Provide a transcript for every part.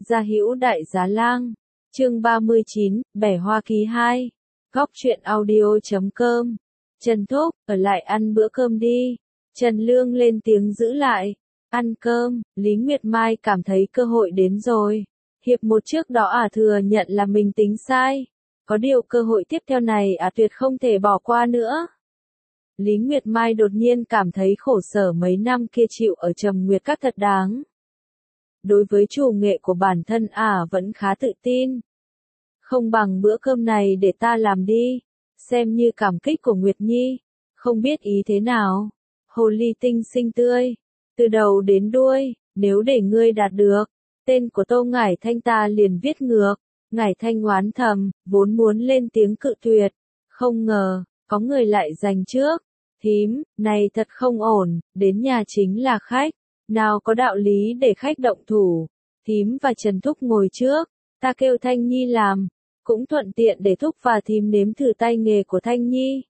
Gia Hữu Đại Giá Lang. Chương 39, Bẻ Hoa Ký 2. Góc truyện audio.com. Trần Thúc, ở lại ăn bữa cơm đi. Trần Lương lên tiếng giữ lại. Ăn cơm, Lý Nguyệt Mai cảm thấy cơ hội đến rồi. Hiệp một trước đó thừa nhận là mình tính sai. Có điều cơ hội tiếp theo này tuyệt không thể bỏ qua nữa. Lý Nguyệt Mai đột nhiên cảm thấy khổ sở mấy năm kia chịu ở Trầm Nguyệt Các thật đáng. Đối với chủ nghệ của bản thân vẫn khá tự tin. Không bằng bữa cơm này để ta làm đi, xem như cảm kích của Nguyệt Nhi, không biết ý thế nào. Hồ ly tinh xinh tươi, từ đầu đến đuôi, nếu để ngươi đạt được, tên của Tô Ngải Thanh ta liền viết ngược. Ngải Thanh oán thầm, vốn muốn lên tiếng cự tuyệt, không ngờ, có người lại giành trước. Thím, này thật không ổn, đến nhà chính là khách, nào có đạo lý để khách động thủ. Thím và Trần Thúc ngồi trước, ta kêu Thanh Nhi làm, cũng thuận tiện để Thúc và thím nếm thử tay nghề của Thanh Nhi.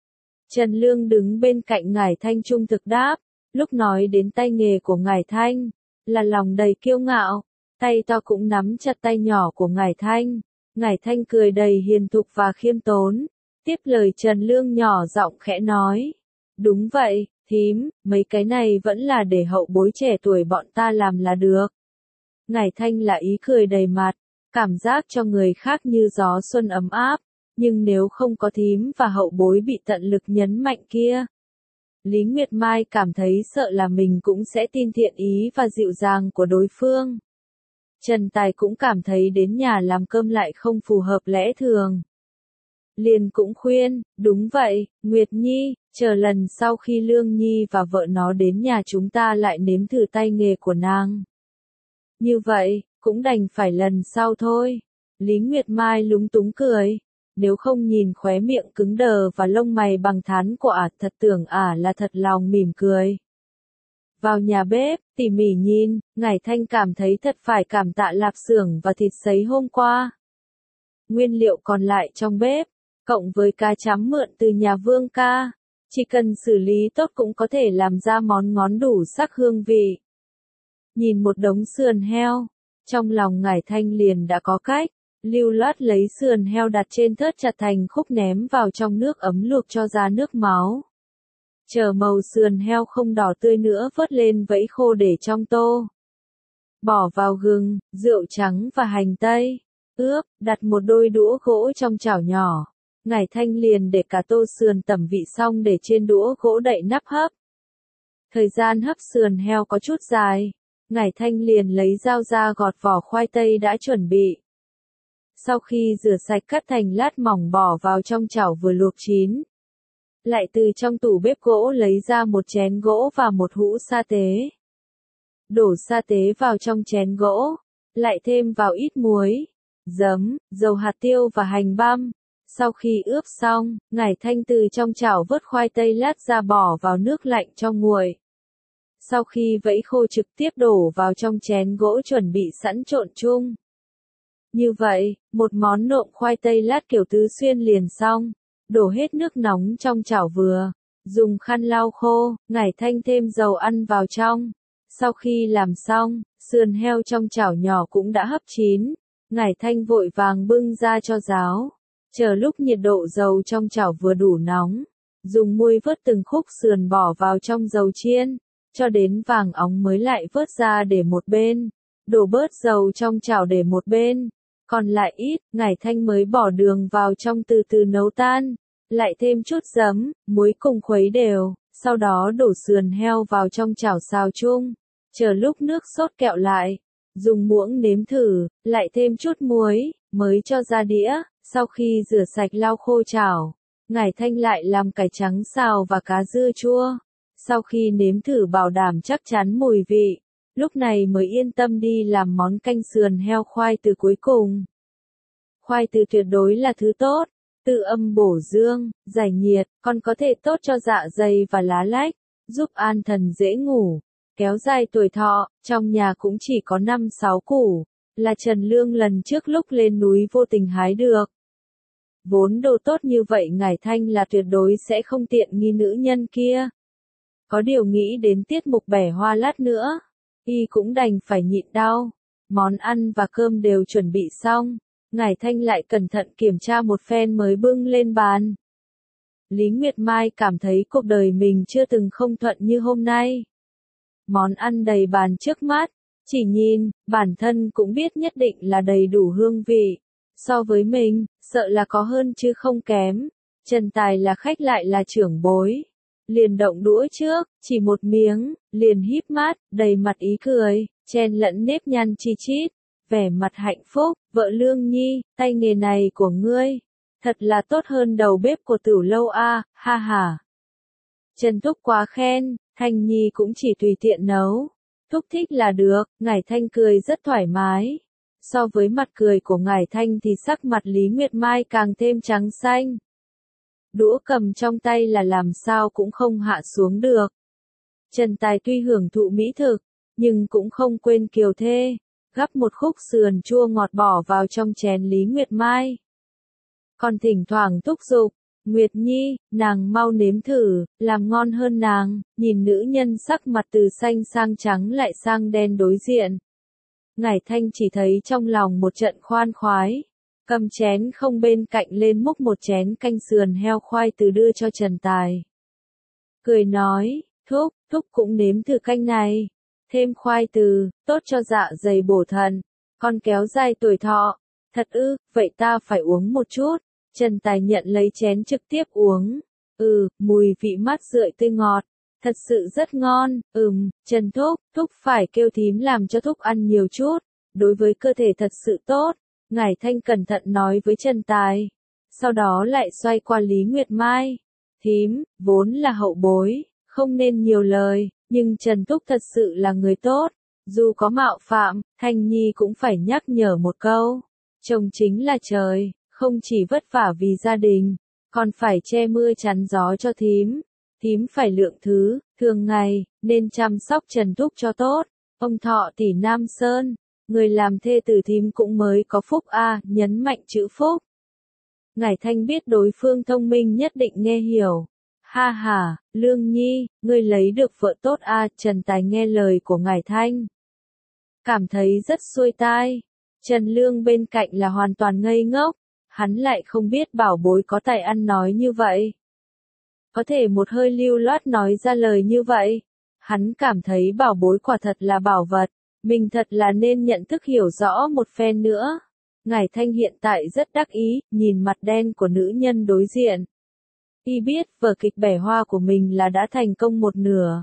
Trần Lương đứng bên cạnh Ngải Thanh trung thực đáp, lúc nói đến tay nghề của Ngải Thanh, là lòng đầy kiêu ngạo, tay to cũng nắm chặt tay nhỏ của Ngải Thanh. Ngải Thanh cười đầy hiền thục và khiêm tốn, tiếp lời Trần Lương nhỏ giọng khẽ nói. Đúng vậy, thím, mấy cái này vẫn là để hậu bối trẻ tuổi bọn ta làm là được. Ngải Thanh là ý cười đầy mặt, cảm giác cho người khác như gió xuân ấm áp, nhưng nếu không có thím và hậu bối bị tận lực nhấn mạnh kia. Lý Nguyệt Mai cảm thấy sợ là mình cũng sẽ tin thiện ý và dịu dàng của đối phương. Trần Tài cũng cảm thấy đến nhà làm cơm lại không phù hợp lẽ thường. Liền cũng khuyên, đúng vậy, Nguyệt Nhi, chờ lần sau khi Lương Nhi và vợ nó đến nhà chúng ta lại nếm thử tay nghề của nàng. Như vậy, cũng đành phải lần sau thôi. Lý Nguyệt Mai lúng túng cười, nếu không nhìn khóe miệng cứng đờ và lông mày bằng thán của thật tưởng là thật lòng mỉm cười. Vào nhà bếp, tỉ mỉ nhìn, Ngải Thanh cảm thấy thật phải cảm tạ lạp xưởng và thịt sấy hôm qua. Nguyên liệu còn lại trong bếp, cộng với cá chấm mượn từ nhà Vương ca, chỉ cần xử lý tốt cũng có thể làm ra món ngon đủ sắc hương vị. Nhìn một đống sườn heo, trong lòng Ngải Thanh liền đã có cách, lưu loát lấy sườn heo đặt trên thớt chặt thành khúc ném vào trong nước ấm luộc cho ra nước máu. Chờ màu sườn heo không đỏ tươi nữa vớt lên vẫy khô để trong tô. Bỏ vào gừng, rượu trắng và hành tây. Ướp, đặt một đôi đũa gỗ trong chảo nhỏ. Ngải Thanh liền để cả tô sườn tẩm vị xong để trên đũa gỗ đậy nắp hấp. Thời gian hấp sườn heo có chút dài. Ngải Thanh liền lấy dao ra gọt vỏ khoai tây đã chuẩn bị. Sau khi rửa sạch cắt thành lát mỏng bỏ vào trong chảo vừa luộc chín. Lại từ trong tủ bếp gỗ lấy ra một chén gỗ và một hũ sa tế. Đổ sa tế vào trong chén gỗ, lại thêm vào ít muối, giấm, dầu hạt tiêu và hành băm. Sau khi ướp xong, Ngải Thanh từ trong chảo vớt khoai tây lát ra bỏ vào nước lạnh cho nguội. Sau khi vẫy khô trực tiếp đổ vào trong chén gỗ chuẩn bị sẵn trộn chung. Như vậy, một món nộm khoai tây lát kiểu Tứ Xuyên liền xong. Đổ hết nước nóng trong chảo vừa, dùng khăn lau khô, Ngải Thanh thêm dầu ăn vào trong. Sau khi làm xong, sườn heo trong chảo nhỏ cũng đã hấp chín. Ngải Thanh vội vàng bưng ra cho ráo. Chờ lúc nhiệt độ dầu trong chảo vừa đủ nóng, dùng muôi vớt từng khúc sườn bỏ vào trong dầu chiên, cho đến vàng óng mới lại vớt ra để một bên. Đổ bớt dầu trong chảo để một bên. Còn lại ít, Ngải Thanh mới bỏ đường vào trong từ từ nấu tan, lại thêm chút giấm, muối cùng khuấy đều, sau đó đổ sườn heo vào trong chảo xào chung, chờ lúc nước sốt kẹo lại, dùng muỗng nếm thử, lại thêm chút muối, mới cho ra đĩa, sau khi rửa sạch lau khô chảo, Ngải Thanh lại làm cải trắng xào và cá dưa chua, sau khi nếm thử bảo đảm chắc chắn mùi vị. Lúc này mới yên tâm đi làm món canh sườn heo khoai từ cuối cùng. Khoai từ tuyệt đối là thứ tốt, tự âm bổ dương, giải nhiệt, còn có thể tốt cho dạ dày và lá lách, giúp an thần dễ ngủ, kéo dài tuổi thọ. Trong nhà cũng chỉ có 5-6 củ, là Trần Lương lần trước lúc lên núi vô tình hái được. Vốn đồ tốt như vậy Ngải Thanh là tuyệt đối sẽ không tiện nghi nữ nhân kia. Có điều nghĩ đến tiết mục bẻ hoa lát nữa, y cũng đành phải nhịn đau. Món ăn và cơm đều chuẩn bị xong, Ngải Thanh lại cẩn thận kiểm tra một phen mới bưng lên bàn. Lý Nguyệt Mai cảm thấy cuộc đời mình chưa từng không thuận như hôm nay. Món ăn đầy bàn trước mắt, chỉ nhìn, bản thân cũng biết nhất định là đầy đủ hương vị. So với mình, sợ là có hơn chứ không kém. Trần Tài là khách lại là trưởng bối. Liền động đũa trước, chỉ một miếng, liền híp mắt, đầy mặt ý cười, chen lẫn nếp nhăn chi chít. Vẻ mặt hạnh phúc, vợ Lương Nhi, tay nghề này của ngươi. Thật là tốt hơn đầu bếp của Tửu Lâu a, ha ha. Trần Thúc quá khen, Thanh Nhi cũng chỉ tùy tiện nấu. Thúc thích là được, Ngải Thanh cười rất thoải mái. So với mặt cười của Ngải Thanh thì sắc mặt Lý Nguyệt Mai càng thêm trắng xanh. Đũa cầm trong tay là làm sao cũng không hạ xuống được. Trần Tài tuy hưởng thụ mỹ thực, nhưng cũng không quên kiều thê, gắp một khúc sườn chua ngọt bỏ vào trong chén Lý Nguyệt Mai. Còn thỉnh thoảng thúc giục, Nguyệt Nhi, nàng mau nếm thử, làm ngon hơn nàng, nhìn nữ nhân sắc mặt từ xanh sang trắng lại sang đen đối diện. Ngải Thanh chỉ thấy trong lòng một trận khoan khoái, cầm chén không bên cạnh lên múc một chén canh sườn heo khoai từ đưa cho Trần Tài. Cười nói, thúc cũng nếm thử canh này, thêm khoai từ, tốt cho dạ dày bổ thận, còn kéo dài tuổi thọ. Thật ư, vậy ta phải uống một chút. Trần Tài nhận lấy chén trực tiếp uống. Mùi vị mát rượi tươi ngọt. Thật sự rất ngon. Trần Thúc phải kêu thím làm cho Thúc ăn nhiều chút. Đối với cơ thể thật sự tốt. Ngải Thanh cẩn thận nói với Trần Tài. Sau đó lại xoay qua Lý Nguyệt Mai. Thím, vốn là hậu bối, không nên nhiều lời, nhưng Trần Thúc thật sự là người tốt. Dù có mạo phạm, Thanh Nhi cũng phải nhắc nhở một câu. Chồng chính là trời. Không chỉ vất vả vì gia đình, còn phải che mưa chắn gió cho thím. Thím phải lượng thứ, thường ngày, nên chăm sóc Trần Thúc cho tốt. Ông Thọ tỷ Nam Sơn, người làm thê tử thím cũng mới có phúc a, nhấn mạnh chữ phúc. Ngải Thanh biết đối phương thông minh nhất định nghe hiểu. Ha ha, Lương Nhi, ngươi lấy được vợ tốt a, Trần Tài nghe lời của Ngải Thanh. Cảm thấy rất xuôi tai. Trần Lương bên cạnh là hoàn toàn ngây ngốc. Hắn lại không biết bảo bối có tài ăn nói như vậy. Có thể một hơi lưu loát nói ra lời như vậy. Hắn cảm thấy bảo bối quả thật là bảo vật. Mình thật là nên nhận thức hiểu rõ một phen nữa. Ngải Thanh hiện tại rất đắc ý, nhìn mặt đen của nữ nhân đối diện. Y biết vở kịch bẻ hoa của mình là đã thành công một nửa.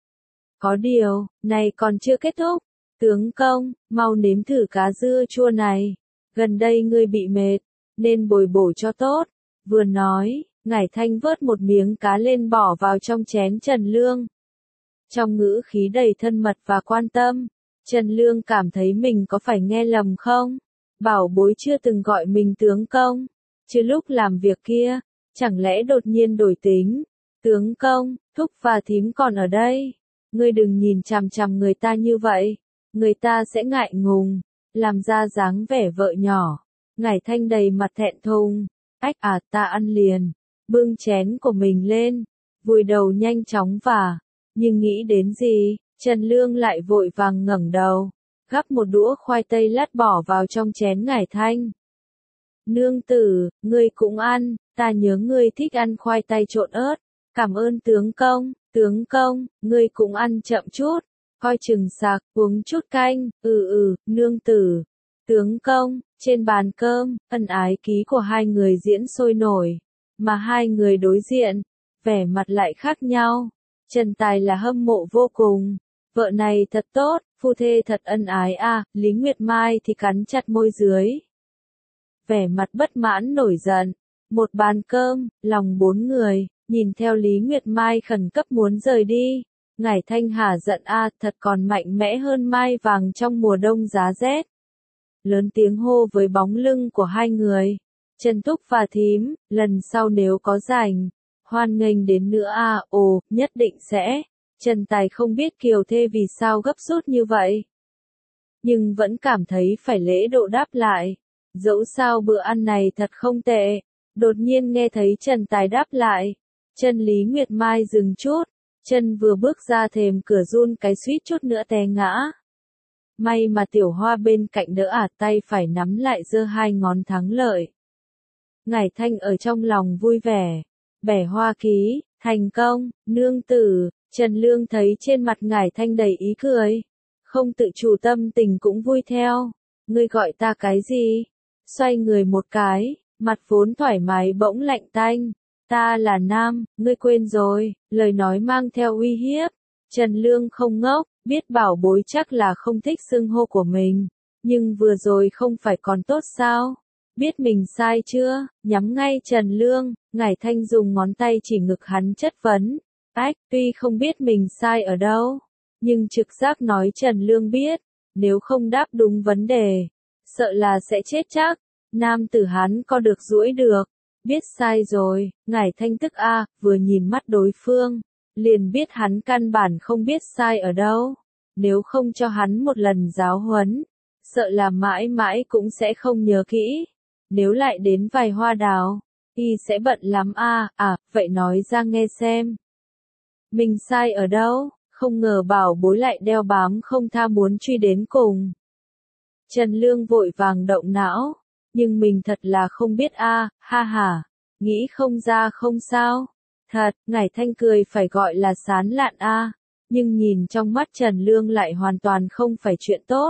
Có điều, này còn chưa kết thúc. Tướng công, mau nếm thử cá dưa chua này. Gần đây ngươi bị mệt, nên bồi bổ cho tốt. Vừa nói, Ngải Thanh vớt một miếng cá lên bỏ vào trong chén Trần Lương. Trong ngữ khí đầy thân mật và quan tâm, Trần Lương cảm thấy mình có phải nghe lầm không? Bảo bối chưa từng gọi mình tướng công. Chứ lúc làm việc kia, chẳng lẽ đột nhiên đổi tính? Tướng công, Thúc và thím còn ở đây. Ngươi đừng nhìn chằm chằm người ta như vậy. Người ta sẽ ngại ngùng, làm ra dáng vẻ vợ nhỏ. Ngải Thanh đầy mặt thẹn thùng. Ta ăn liền. Bưng chén của mình lên. Vùi đầu nhanh chóng và. Nhưng nghĩ đến gì, Trần Lương lại vội vàng ngẩng đầu. Gắp một đũa khoai tây lát bỏ vào trong chén Ngải Thanh. Nương tử, ngươi cũng ăn. Ta nhớ ngươi thích ăn khoai tây trộn ớt. Cảm ơn tướng công, ngươi cũng ăn chậm chút. Coi chừng sạc, uống chút canh. Nương tử. Tướng công, trên bàn cơm, ân ái ký của hai người diễn sôi nổi. Mà hai người đối diện, vẻ mặt lại khác nhau. Trần Tài là hâm mộ vô cùng. Vợ này thật tốt, phu thê thật ân ái a. Lý Nguyệt Mai thì cắn chặt môi dưới. Vẻ mặt bất mãn nổi giận. Một bàn cơm, lòng bốn người, nhìn theo Lý Nguyệt Mai khẩn cấp muốn rời đi. Ngải Thanh hả giận a, thật còn mạnh mẽ hơn mai vàng trong mùa đông giá rét. Lớn tiếng hô với bóng lưng của hai người. Trần Thúc và thím, lần sau nếu có rảnh, hoan nghênh đến nữa a. Nhất định sẽ. Trần Tài không biết kiều thê vì sao gấp rút như vậy. Nhưng vẫn cảm thấy phải lễ độ đáp lại. Dẫu sao bữa ăn này thật không tệ. Đột nhiên nghe thấy Trần Tài đáp lại. Chân Lý Nguyệt Mai dừng chút. Chân vừa bước ra thềm cửa run cái suýt chút nữa té ngã. May mà Tiểu Hoa bên cạnh đỡ tay phải nắm lại giơ hai ngón thắng lợi. Ngải Thanh ở trong lòng vui vẻ. Bẻ hoa ký, thành công, nương tử. Trần Lương thấy trên mặt Ngải Thanh đầy ý cười. Không tự chủ tâm tình cũng vui theo. Ngươi gọi ta cái gì? Xoay người một cái, mặt vốn thoải mái bỗng lạnh tanh. Ta là nam, ngươi quên rồi, lời nói mang theo uy hiếp. Trần Lương không ngốc, biết bảo bối chắc là không thích xưng hô của mình. Nhưng vừa rồi không phải còn tốt sao? Biết mình sai chưa? Nhắm ngay Trần Lương, Ngải Thanh dùng ngón tay chỉ ngực hắn chất vấn. Ách, tuy không biết mình sai ở đâu, nhưng trực giác nói Trần Lương biết, nếu không đáp đúng vấn đề, sợ là sẽ chết chắc. Nam tử hắn co được duỗi được, biết sai rồi, Ngải Thanh tức vừa nhìn mắt đối phương, liền biết hắn căn bản không biết sai ở đâu. Nếu không cho hắn một lần giáo huấn, sợ là mãi mãi cũng sẽ không nhớ kỹ. Nếu lại đến vài hoa đào, y sẽ bận lắm vậy nói ra nghe xem. Mình sai ở đâu? Không ngờ bảo bối lại đeo bám không tha muốn truy đến cùng. Trần Lương vội vàng động não, nhưng mình thật là không biết ha ha, nghĩ không ra không sao. Thật, Ngải Thanh cười phải gọi là sán lạn nhưng nhìn trong mắt Trần Lương lại hoàn toàn không phải chuyện tốt.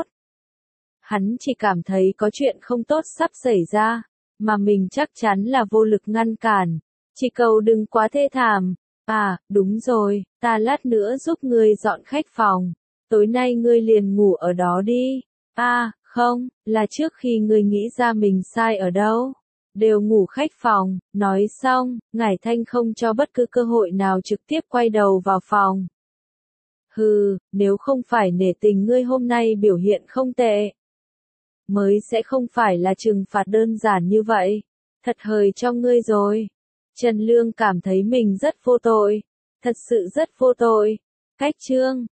Hắn chỉ cảm thấy có chuyện không tốt sắp xảy ra, mà mình chắc chắn là vô lực ngăn cản. Chỉ cầu đừng quá thê thảm. Đúng rồi, ta lát nữa giúp ngươi dọn khách phòng. Tối nay ngươi liền ngủ ở đó đi. Không, là trước khi ngươi nghĩ ra mình sai ở đâu. Đều ngủ khách phòng. Nói xong, Ngải Thanh không cho bất cứ cơ hội nào trực tiếp quay đầu vào phòng. Hừ, nếu không phải nể tình ngươi hôm nay biểu hiện không tệ, mới sẽ không phải là trừng phạt đơn giản như vậy. Thật hời cho ngươi rồi. Trần Lương cảm thấy mình rất vô tội. Thật sự rất vô tội. Cách chương